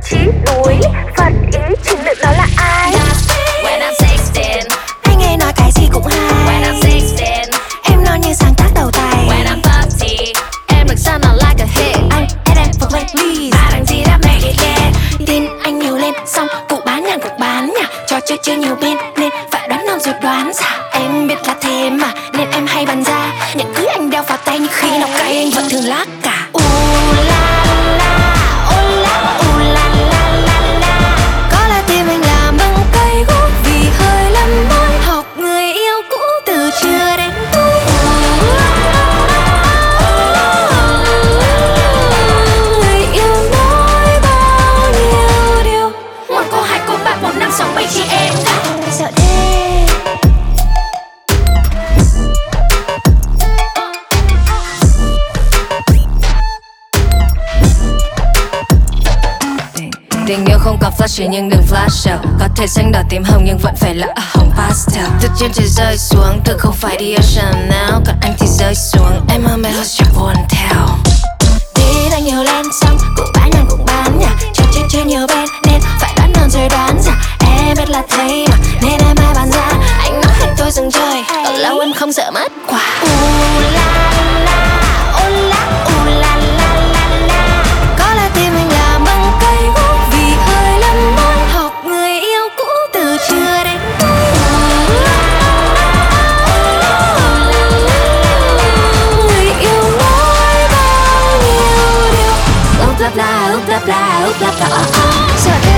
chí đuối phật ý chính được đó là ai. When I'm 16, Anh ấy nói cái gì cũng hay. when I'm 16, Em nói như sáng tác đầu tay. when I'm 30, em được sound out like a hit. Anh em phục lên please. Ba thằng gì đã make it yet. Tin anh nhiều lên xong cụ bán nhạc cho chơi nhiều bên nên phải đoán non rồi đoán giả. Em biết là thế mà nên em hay bắn ra nhẫn cưới anh đeo vào tay nhưng khi nào cay anh vẫn thường lác cả. Có lẽ tim anh làm bằng cây gỗ vì hơi lắm mối học người yêu cũ từ trưa đến tối. Người yêu nói bao nhiêu điều. Một cô, hai cô, ba, bốn, năm, sáu, bảy chị em. Sợ thế. Tình yêu không có flashy nhưng đừng flash sale. Có thể xanh đỏ tím hồng nhưng vẫn phải là hồng pastel. Từ trên trời rơi xuống, thực không phải đi Chanel. Còn anh thì rơi xuống, em ơi mày lost your one tell. Tin anh nhiều lên xong cũng bán nhạc chơi nhiều bên nên phải đoán non rồi đoán giả. Em biết là thế mà nên em hay bán ra. Anh nói hết tôi dừng chơi ở lâu em không sợ mất quả. Có lẽ tim anh làm bằng cây gỗ vì hơi lắm mối học người yêu cũ từ trưa đến tối. Người yêu nói bao nhiêu điều. Úp lắp la, sợ thế.